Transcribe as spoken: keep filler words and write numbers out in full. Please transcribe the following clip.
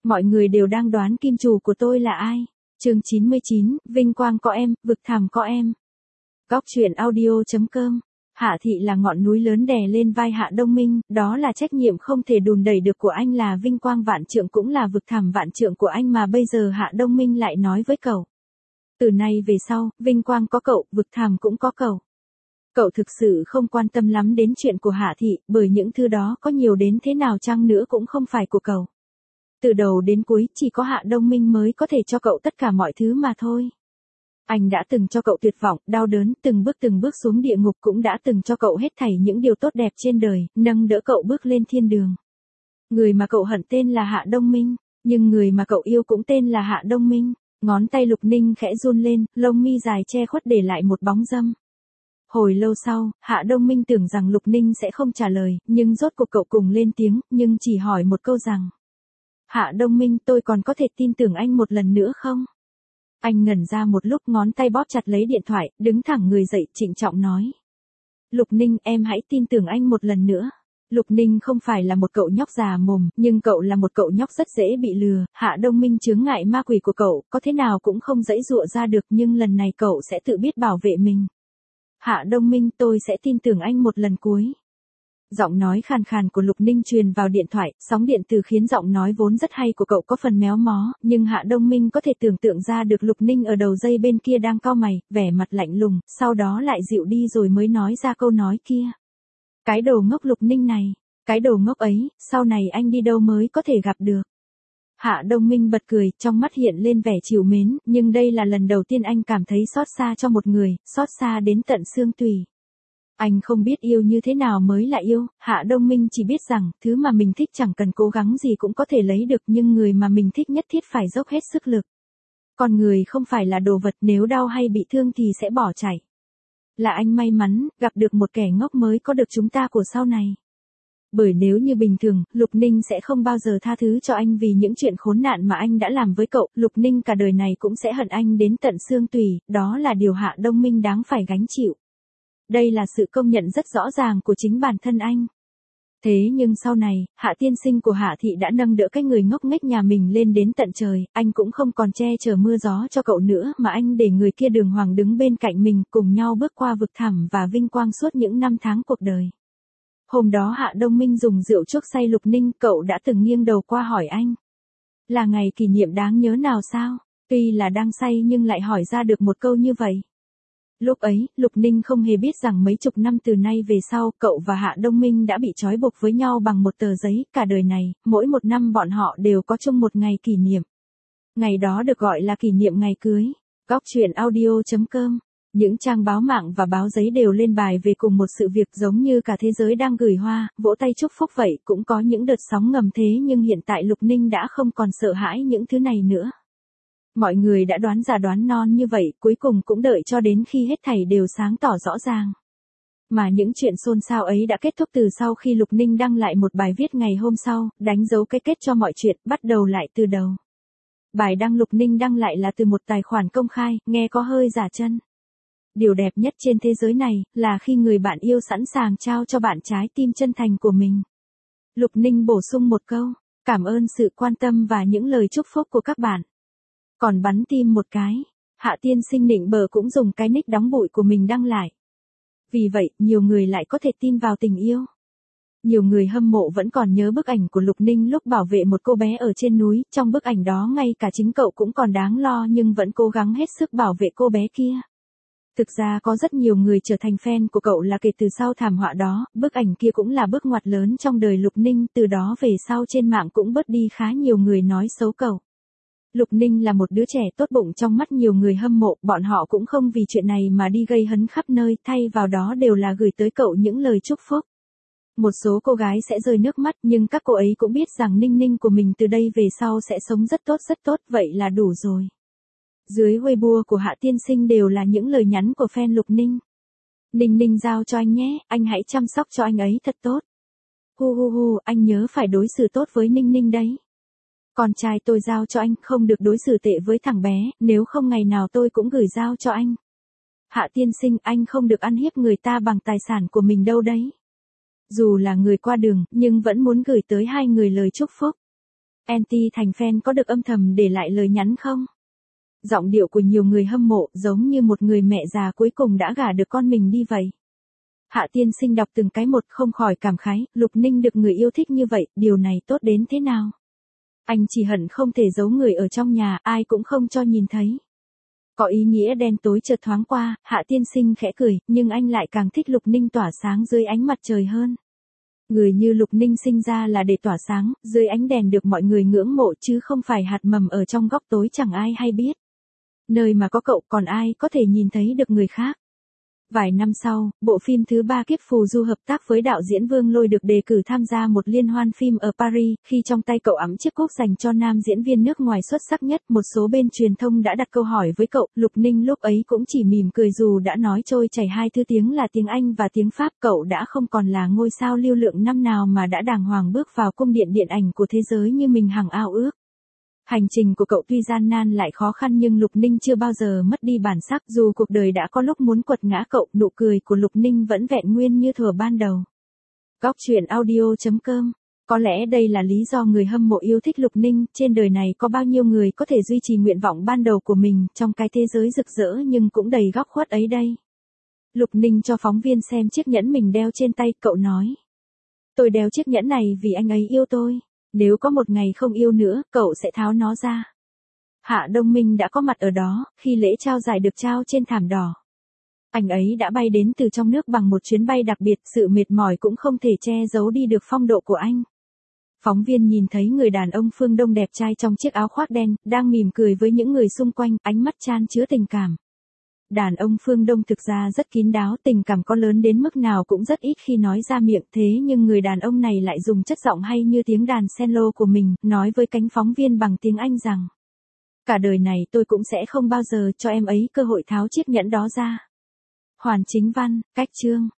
Mọi người đều đang đoán kim chủ của tôi là ai. Chương chín mươi chín, vinh quang có em, vực thẳm có em. Góc truyện audio chấm com. Hạ Thị là ngọn núi lớn đè lên vai Hạ Đông Minh, đó là trách nhiệm không thể đùn đẩy được của anh, là vinh quang vạn trượng cũng là vực thẳm vạn trượng của anh mà bây giờ Hạ Đông Minh lại nói với cậu. Từ nay về sau, vinh quang có cậu, vực thẳm cũng có cậu. Cậu thực sự không quan tâm lắm đến chuyện của Hạ Thị, bởi những thứ đó có nhiều đến thế nào chăng nữa cũng không phải của cậu. Từ đầu đến cuối, chỉ có Hạ Đông Minh mới có thể cho cậu tất cả mọi thứ mà thôi. Anh đã từng cho cậu tuyệt vọng, đau đớn, từng bước từng bước xuống địa ngục, cũng đã từng cho cậu hết thảy những điều tốt đẹp trên đời, nâng đỡ cậu bước lên thiên đường. Người mà cậu hận tên là Hạ Đông Minh, nhưng người mà cậu yêu cũng tên là Hạ Đông Minh. Ngón tay Lục Ninh khẽ run lên, lông mi dài che khuất để lại một bóng râm. Hồi lâu sau, Hạ Đông Minh tưởng rằng Lục Ninh sẽ không trả lời, nhưng rốt cuộc cậu cùng lên tiếng, nhưng chỉ hỏi một câu rằng: Hạ Đông Minh, tôi còn có thể tin tưởng anh một lần nữa không? Anh ngẩn ra một lúc, ngón tay bóp chặt lấy điện thoại, đứng thẳng người dậy, trịnh trọng nói: Lục Ninh, em hãy tin tưởng anh một lần nữa. Lục Ninh không phải là một cậu nhóc già mồm, nhưng cậu là một cậu nhóc rất dễ bị lừa. Hạ Đông Minh chướng ngại ma quỷ của cậu, có thế nào cũng không giãy giụa ra được, nhưng lần này cậu sẽ tự biết bảo vệ mình. Hạ Đông Minh, tôi sẽ tin tưởng anh một lần cuối. Giọng nói khàn khàn của Lục Ninh truyền vào điện thoại, sóng điện từ khiến giọng nói vốn rất hay của cậu có phần méo mó, nhưng Hạ Đông Minh có thể tưởng tượng ra được Lục Ninh ở đầu dây bên kia đang cau mày, vẻ mặt lạnh lùng, sau đó lại dịu đi rồi mới nói ra câu nói kia. Cái đồ ngốc Lục Ninh này, cái đồ ngốc ấy, sau này anh đi đâu mới có thể gặp được. Hạ Đông Minh bật cười, trong mắt hiện lên vẻ trìu mến, nhưng đây là lần đầu tiên anh cảm thấy xót xa cho một người, xót xa đến tận xương tủy. Anh không biết yêu như thế nào mới là yêu, Hạ Đông Minh chỉ biết rằng, thứ mà mình thích chẳng cần cố gắng gì cũng có thể lấy được, nhưng người mà mình thích nhất thiết phải dốc hết sức lực. Còn người không phải là đồ vật, nếu đau hay bị thương thì sẽ bỏ chạy. Là anh may mắn, gặp được một kẻ ngốc mới có được chúng ta của sau này. Bởi nếu như bình thường, Lục Ninh sẽ không bao giờ tha thứ cho anh vì những chuyện khốn nạn mà anh đã làm với cậu, Lục Ninh cả đời này cũng sẽ hận anh đến tận xương tủy, đó là điều Hạ Đông Minh đáng phải gánh chịu. Đây là sự công nhận rất rõ ràng của chính bản thân anh. Thế nhưng sau này, Hạ tiên sinh của Hạ Thị đã nâng đỡ cái người ngốc nghếch nhà mình lên đến tận trời, anh cũng không còn che chở mưa gió cho cậu nữa mà anh để người kia đường hoàng đứng bên cạnh mình, cùng nhau bước qua vực thẳm và vinh quang suốt những năm tháng cuộc đời. Hôm đó Hạ Đông Minh dùng rượu chuốc say Lục Ninh, cậu đã từng nghiêng đầu qua hỏi anh: Là ngày kỷ niệm đáng nhớ nào sao? Tuy là đang say nhưng lại hỏi ra được một câu như vậy. Lúc ấy, Lục Ninh không hề biết rằng mấy chục năm từ nay về sau, cậu và Hạ Đông Minh đã bị trói buộc với nhau bằng một tờ giấy, cả đời này, mỗi một năm bọn họ đều có chung một ngày kỷ niệm. Ngày đó được gọi là kỷ niệm ngày cưới. Góc truyện audio chấm com. Những trang báo mạng và báo giấy đều lên bài về cùng một sự việc, giống như cả thế giới đang gửi hoa, vỗ tay chúc phúc vậy, cũng có những đợt sóng ngầm thế, nhưng hiện tại Lục Ninh đã không còn sợ hãi những thứ này nữa. Mọi người đã đoán già đoán non như vậy, cuối cùng cũng đợi cho đến khi hết thảy đều sáng tỏ rõ ràng. Mà những chuyện xôn xao ấy đã kết thúc từ sau khi Lục Ninh đăng lại một bài viết ngày hôm sau, đánh dấu cái kết cho mọi chuyện, bắt đầu lại từ đầu. Bài đăng Lục Ninh đăng lại là từ một tài khoản công khai, nghe có hơi giả chân. Điều đẹp nhất trên thế giới này, là khi người bạn yêu sẵn sàng trao cho bạn trái tim chân thành của mình. Lục Ninh bổ sung một câu: Cảm ơn sự quan tâm và những lời chúc phúc của các bạn. Còn bắn tim một cái, Hạ tiên sinh nịnh bợ cũng dùng cái nick đóng bụi của mình đăng lại. Vì vậy, nhiều người lại có thể tin vào tình yêu. Nhiều người hâm mộ vẫn còn nhớ bức ảnh của Lục Ninh lúc bảo vệ một cô bé ở trên núi, trong bức ảnh đó ngay cả chính cậu cũng còn đáng lo nhưng vẫn cố gắng hết sức bảo vệ cô bé kia. Thực ra có rất nhiều người trở thành fan của cậu là kể từ sau thảm họa đó, bức ảnh kia cũng là bước ngoặt lớn trong đời Lục Ninh, từ đó về sau trên mạng cũng bớt đi khá nhiều người nói xấu cậu. Lục Ninh là một đứa trẻ tốt bụng trong mắt nhiều người hâm mộ, bọn họ cũng không vì chuyện này mà đi gây hấn khắp nơi, thay vào đó đều là gửi tới cậu những lời chúc phúc. Một số cô gái sẽ rơi nước mắt, nhưng các cô ấy cũng biết rằng Ninh Ninh của mình từ đây về sau sẽ sống rất tốt rất tốt, vậy là đủ rồi. Dưới Weibo của Hạ tiên sinh đều là những lời nhắn của fan Lục Ninh. Ninh Ninh giao cho anh nhé, anh hãy chăm sóc cho anh ấy thật tốt. Hu hu hu, anh nhớ phải đối xử tốt với Ninh Ninh đấy. Con trai tôi giao cho anh, không được đối xử tệ với thằng bé, nếu không ngày nào tôi cũng gửi giao cho anh. Hạ tiên sinh, anh không được ăn hiếp người ta bằng tài sản của mình đâu đấy. Dù là người qua đường, nhưng vẫn muốn gửi tới hai người lời chúc phúc. en tê thành fan có được âm thầm để lại lời nhắn không? Giọng điệu của nhiều người hâm mộ giống như một người mẹ già cuối cùng đã gả được con mình đi vậy. Hạ tiên sinh đọc từng cái một không khỏi cảm khái, Lục Ninh được người yêu thích như vậy, điều này tốt đến thế nào? Anh chỉ hận không thể giấu người ở trong nhà, ai cũng không cho nhìn thấy. Có ý nghĩa đen tối chợt thoáng qua, Hạ tiên sinh khẽ cười, nhưng anh lại càng thích Lục Ninh tỏa sáng dưới ánh mặt trời hơn. Người như Lục Ninh sinh ra là để tỏa sáng, dưới ánh đèn được mọi người ngưỡng mộ chứ không phải hạt mầm ở trong góc tối chẳng ai hay biết. Nơi mà có cậu còn ai có thể nhìn thấy được người khác. Vài năm sau, bộ phim thứ ba Kiếp Phù Du hợp tác với đạo diễn Vương Lôi được đề cử tham gia một liên hoan phim ở Paris, khi trong tay cậu ẵm chiếc cúp dành cho nam diễn viên nước ngoài xuất sắc nhất. Một số bên truyền thông đã đặt câu hỏi với cậu, Lục Ninh lúc ấy cũng chỉ mỉm cười dù đã nói trôi chảy hai thứ tiếng là tiếng Anh và tiếng Pháp. Cậu đã không còn là ngôi sao lưu lượng năm nào mà đã đàng hoàng bước vào cung điện điện ảnh của thế giới như mình hằng ao ước. Hành trình của cậu tuy gian nan lại khó khăn nhưng Lục Ninh chưa bao giờ mất đi bản sắc, dù cuộc đời đã có lúc muốn quật ngã cậu, nụ cười của Lục Ninh vẫn vẹn nguyên như thuở ban đầu. Góc truyện audio chấm com. Có lẽ đây là lý do người hâm mộ yêu thích Lục Ninh, trên đời này có bao nhiêu người có thể duy trì nguyện vọng ban đầu của mình, trong cái thế giới rực rỡ nhưng cũng đầy góc khuất ấy đây. Lục Ninh cho phóng viên xem chiếc nhẫn mình đeo trên tay, cậu nói. Tôi đeo chiếc nhẫn này vì anh ấy yêu tôi. Nếu có một ngày không yêu nữa, cậu sẽ tháo nó ra. Hạ Đông Minh đã có mặt ở đó, khi lễ trao giải được trao trên thảm đỏ. Anh ấy đã bay đến từ trong nước bằng một chuyến bay đặc biệt, sự mệt mỏi cũng không thể che giấu đi được phong độ của anh. Phóng viên nhìn thấy người đàn ông phương Đông đẹp trai trong chiếc áo khoác đen, đang mỉm cười với những người xung quanh, ánh mắt chan chứa tình cảm. Đàn ông phương Đông thực ra rất kín đáo, tình cảm có lớn đến mức nào cũng rất ít khi nói ra miệng, thế nhưng người đàn ông này lại dùng chất giọng hay như tiếng đàn cello của mình, nói với cánh phóng viên bằng tiếng Anh rằng: cả đời này tôi cũng sẽ không bao giờ cho em ấy cơ hội tháo chiếc nhẫn đó ra. Hoàn Chính Văn, Cách Chương.